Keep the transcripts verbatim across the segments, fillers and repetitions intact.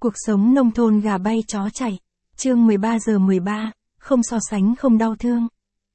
Cuộc sống nông thôn gà bay chó chạy. Chương mười ba giờ mười ba, không so sánh không đau thương.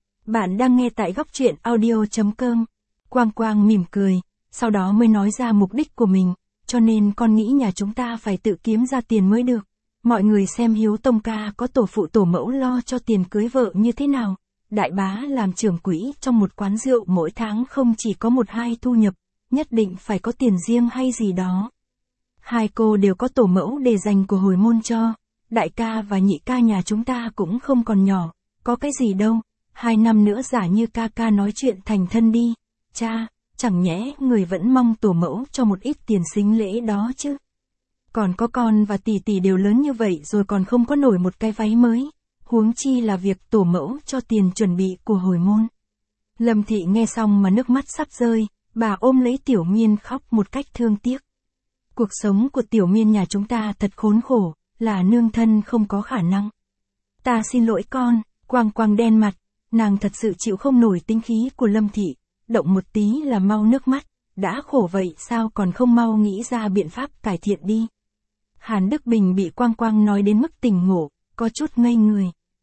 Bạn đang nghe tại góc truyện audio chấm com. Quang Quang mỉm cười, sau đó mới nói ra mục đích của mình, cho nên con nghĩ nhà chúng ta phải tự kiếm ra tiền mới được. Mọi người xem Hiếu Tông ca có tổ phụ tổ mẫu lo cho tiền cưới vợ như thế nào. Đại bá làm trưởng quỹ trong một quán rượu mỗi tháng không chỉ có một hai thu nhập, nhất định phải có tiền riêng hay gì đó. Hai cô đều có tổ mẫu để dành của hồi môn cho. Đại ca và nhị ca nhà chúng ta cũng không còn nhỏ, có cái gì đâu, hai năm nữa giả như ca ca nói chuyện thành thân đi. Cha, chẳng nhẽ người vẫn mong tổ mẫu cho một ít tiền sính lễ đó chứ. Còn có con và tỷ tỷ đều lớn như vậy rồi còn không có nổi một cái váy mới, huống chi là việc tổ mẫu cho tiền chuẩn bị của hồi môn. Lâm Thị nghe xong mà nước mắt sắp rơi, bà ôm lấy Tiểu Miên khóc một cách thương tiếc. Cuộc sống của Tiểu Miên nhà chúng ta thật khốn khổ, là nương thân không có khả năng. Ta xin lỗi con. Quang Quang đen mặt, nàng thật sự chịu không nổi tính khí của Lâm Thị, động một tí là mau nước mắt, đã khổ vậy sao còn không mau nghĩ ra biện pháp cải thiện đi. Hàn Đức Bình bị Quang Quang nói đến mức tỉnh ngộ, có chút ngây người.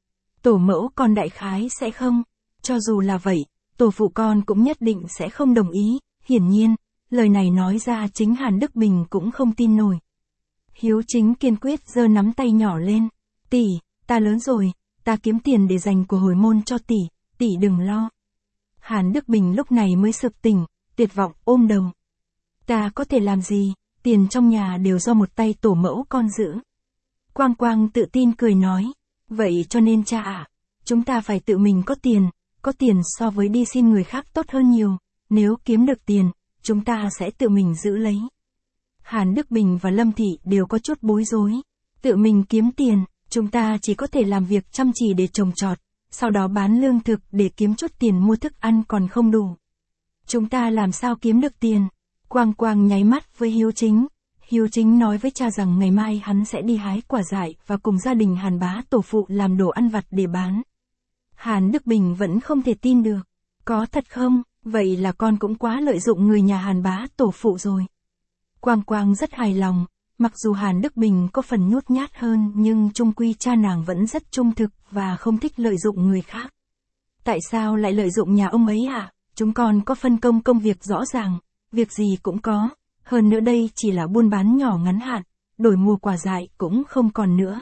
Tổ mẫu con đại khái sẽ không, cho dù là vậy, tổ phụ con cũng nhất định sẽ không đồng ý, hiển nhiên, lời này nói ra chính Hàn Đức Bình cũng không tin nổi. Hiếu Chính kiên quyết giơ nắm tay nhỏ lên, tỷ, ta lớn rồi, ta kiếm tiền để dành của hồi môn cho tỷ, tỷ đừng lo. Hàn Đức Bình lúc này mới sực tỉnh, tuyệt vọng ôm đầu. Ta có thể làm gì, tiền trong nhà đều do một tay tổ mẫu con giữ. Quang Quang tự tin cười nói, vậy cho nên cha ạ, chúng ta phải tự mình có tiền, có tiền so với đi xin người khác tốt hơn nhiều, nếu kiếm được tiền, chúng ta sẽ tự mình giữ lấy. Hàn Đức Bình và Lâm Thị đều có chút bối rối. Tự mình kiếm tiền, chúng ta chỉ có thể làm việc chăm chỉ để trồng trọt, sau đó bán lương thực để kiếm chút tiền mua thức ăn còn không đủ. Chúng ta làm sao kiếm được tiền? Quang Quang nháy mắt với Hiếu Chính. Hiếu Chính nói với cha rằng ngày mai hắn sẽ đi hái quả dại và cùng gia đình Hàn bá tổ phụ làm đồ ăn vặt để bán. Hàn Đức Bình vẫn không thể tin được. Có thật không? Vậy là con cũng quá lợi dụng người nhà Hàn bá tổ phụ rồi. Quang Quang rất hài lòng, mặc dù Hàn Đức Bình có phần nhút nhát hơn nhưng chung quy cha nàng vẫn rất trung thực và không thích lợi dụng người khác. Tại sao lại lợi dụng nhà ông ấy hả? Chúng con có phân công công việc rõ ràng, việc gì cũng có, hơn nữa đây chỉ là buôn bán nhỏ ngắn hạn, đổi mùa quả dại cũng không còn nữa.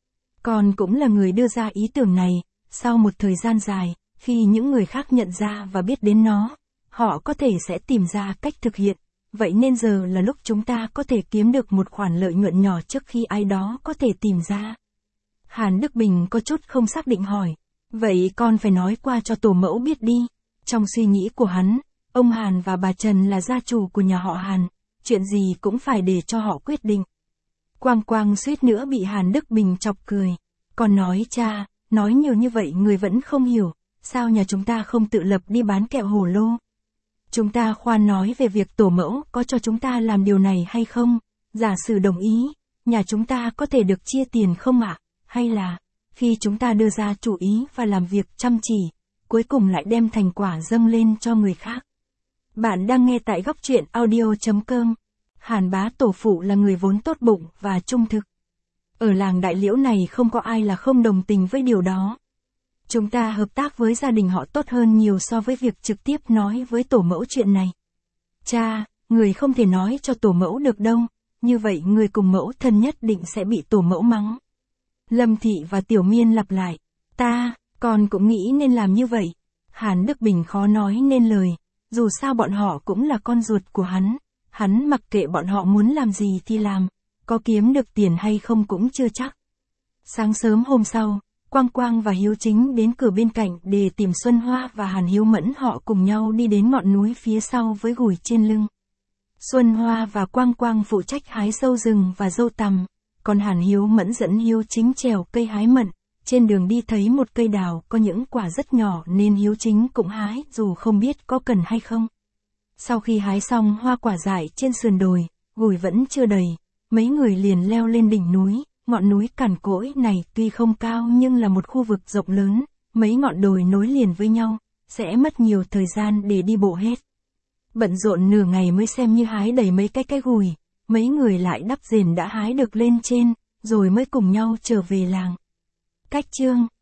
Con cũng là người đưa ra ý tưởng này, sau một thời gian dài, khi những người khác nhận ra và biết đến nó, họ có thể sẽ tìm ra cách thực hiện. Vậy nên giờ là lúc chúng ta có thể kiếm được một khoản lợi nhuận nhỏ trước khi ai đó có thể tìm ra. Hàn Đức Bình có chút không xác định hỏi, vậy con phải nói qua cho tổ mẫu biết đi. Trong suy nghĩ của hắn, ông Hàn và bà Trần là gia chủ của nhà họ Hàn, chuyện gì cũng phải để cho họ quyết định. Quang Quang suýt nữa bị Hàn Đức Bình chọc cười. Con nói cha, nói nhiều như vậy người vẫn không hiểu, sao nhà chúng ta không tự lập đi bán kẹo hổ lô? Chúng ta khoan nói về việc tổ mẫu có cho chúng ta làm điều này hay không, giả sử đồng ý, nhà chúng ta có thể được chia tiền không ạ? Hay là, khi chúng ta đưa ra chủ ý và làm việc chăm chỉ, cuối cùng lại đem thành quả dâng lên cho người khác. Bạn đang nghe tại góc truyện audio chấm com. Hàn bá tổ phụ là người vốn tốt bụng và trung thực. Ở làng Đại Liễu này không có ai là không đồng tình với điều đó. Chúng ta hợp tác với gia đình họ tốt hơn nhiều so với việc trực tiếp nói với tổ mẫu chuyện này. Cha, người không thể nói cho tổ mẫu được đâu, như vậy người cùng mẫu thân nhất định sẽ bị tổ mẫu mắng. Lâm Thị và Tiểu Miên lặp lại, ta, con cũng nghĩ nên làm như vậy. Hàn Đức Bình khó nói nên lời, dù sao bọn họ cũng là con ruột của hắn, hắn mặc kệ bọn họ muốn làm gì thì làm, có kiếm được tiền hay không cũng chưa chắc. Sáng sớm hôm sau, Quang Quang và Hiếu Chính đến cửa bên cạnh để tìm Xuân Hoa và Hàn Hiếu Mẫn, họ cùng nhau đi đến ngọn núi phía sau với gùi trên lưng. Xuân Hoa và Quang Quang phụ trách hái sâu rừng và dâu tằm, còn Hàn Hiếu Mẫn dẫn Hiếu Chính trèo cây hái mận. Trên đường đi thấy một cây đào có những quả rất nhỏ nên Hiếu Chính cũng hái dù không biết có cần hay không. Sau khi hái xong hoa quả dại trên sườn đồi, gùi vẫn chưa đầy, mấy người liền leo lên đỉnh núi. Ngọn núi cằn cỗi này tuy không cao nhưng là một khu vực rộng lớn, mấy ngọn đồi nối liền với nhau, sẽ mất nhiều thời gian để đi bộ hết. Bận rộn nửa ngày mới xem như hái đầy mấy cái cái gùi, mấy người lại đắp rền đã hái được lên trên, rồi mới cùng nhau trở về làng. Cách chương